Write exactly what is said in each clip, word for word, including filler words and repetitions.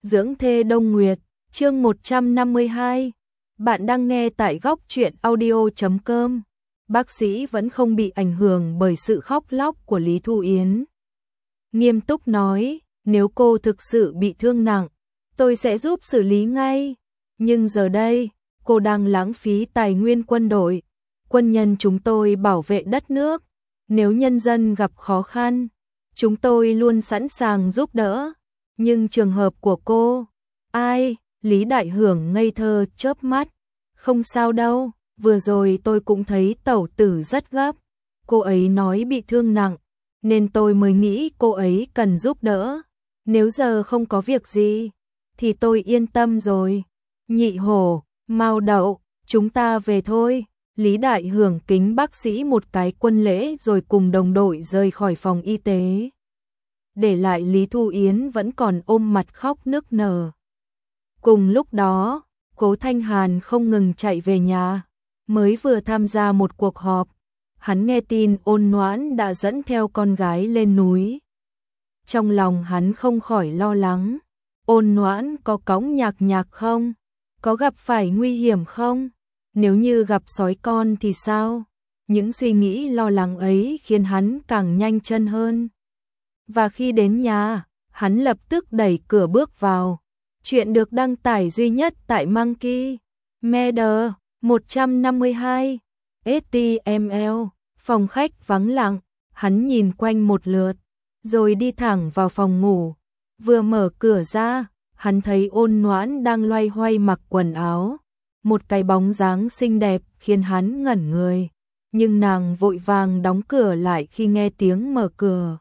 Dưỡng thê Đông Nguyệt, chương một trăm năm mươi hai. Bạn đang nghe tại góc truyện audio chấm com. Bác sĩ vẫn không bị ảnh hưởng bởi sự khóc lóc của Lý Thu Yến. Nghiêm túc nói, nếu cô thực sự bị thương nặng, tôi sẽ giúp xử lý ngay. Nhưng giờ đây, cô đang lãng phí tài nguyên quân đội. Quân nhân chúng tôi bảo vệ đất nước. Nếu nhân dân gặp khó khăn, chúng tôi luôn sẵn sàng giúp đỡ. Nhưng trường hợp của cô, ai? Lý Đại Hưởng ngây thơ chớp mắt. Không sao đâu, vừa rồi tôi cũng thấy tẩu tử rất gấp. Cô ấy nói bị thương nặng, nên tôi mới nghĩ cô ấy cần giúp đỡ. Nếu giờ không có việc gì, thì tôi yên tâm rồi. Nhị hổ, Mao Đậu, chúng ta về thôi. Lý Đại Hưởng kính bác sĩ một cái quân lễ rồi cùng đồng đội rời khỏi phòng y tế. Để lại Lý Thu Yến vẫn còn ôm mặt khóc nức nở. Cùng lúc đó, Cố Thanh Hàn không ngừng chạy về nhà, mới vừa tham gia một cuộc họp, hắn nghe tin Ôn Noãn đã dẫn theo con gái lên núi. Trong lòng hắn không khỏi lo lắng, Ôn Noãn có cõng Nhạc Nhạc không? Có gặp phải nguy hiểm không? Nếu như gặp sói con thì sao? Những suy nghĩ lo lắng ấy khiến hắn càng nhanh chân hơn. Và khi đến nhà, hắn lập tức đẩy cửa bước vào. Chuyện được đăng tải duy nhất tại Monkey Media một trăm năm mươi hai ét tê em lờ. Phòng khách vắng lặng, hắn nhìn quanh một lượt, rồi đi thẳng vào phòng ngủ. Vừa mở cửa ra, hắn thấy Ôn Noãn đang loay hoay mặc quần áo. Một cái bóng dáng xinh đẹp khiến hắn ngẩn người, nhưng nàng vội vàng đóng cửa lại khi nghe tiếng mở cửa.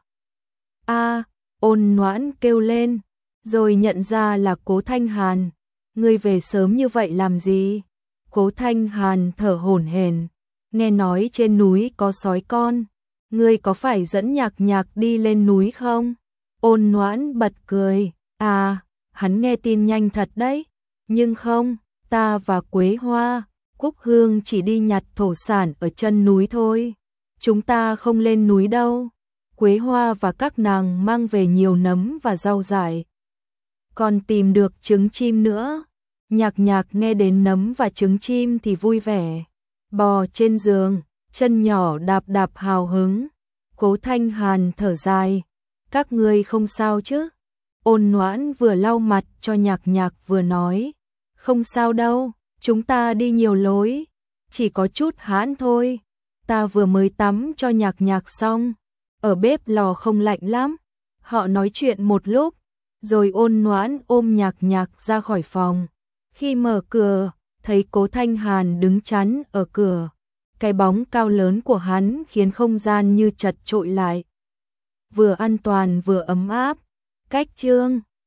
A, Ôn Noãn kêu lên, rồi nhận ra là Cố Thanh Hàn. Ngươi về sớm như vậy làm gì? Cố Thanh Hàn thở hổn hển, nghe nói trên núi có sói con, ngươi có phải dẫn Nhạc Nhạc đi lên núi không? Ôn Noãn bật cười, à, hắn nghe tin nhanh thật đấy, nhưng không, ta và Quế Hoa, Cúc Hương chỉ đi nhặt thổ sản ở chân núi thôi, chúng ta không lên núi đâu. Quế Hoa và các nàng mang về nhiều nấm và rau dại, còn tìm được trứng chim nữa. Nhạc Nhạc nghe đến nấm và trứng chim thì vui vẻ, bò trên giường, chân nhỏ đạp đạp hào hứng. Cố Thanh Hàn thở dài, các ngươi không sao chứ? Ôn Noãn vừa lau mặt cho Nhạc Nhạc vừa nói, không sao đâu, chúng ta đi nhiều lối, chỉ có chút hãn thôi. Ta vừa mới tắm cho Nhạc Nhạc xong, ở bếp lò không lạnh lắm. Họ nói chuyện một lúc, rồi Ôn Noãn ôm Nhạc Nhạc ra khỏi phòng. Khi mở cửa, thấy Cố Thanh Hàn đứng chắn ở cửa. Cái bóng cao lớn của hắn khiến không gian như chật trội lại. Vừa an toàn vừa ấm áp. Cách chương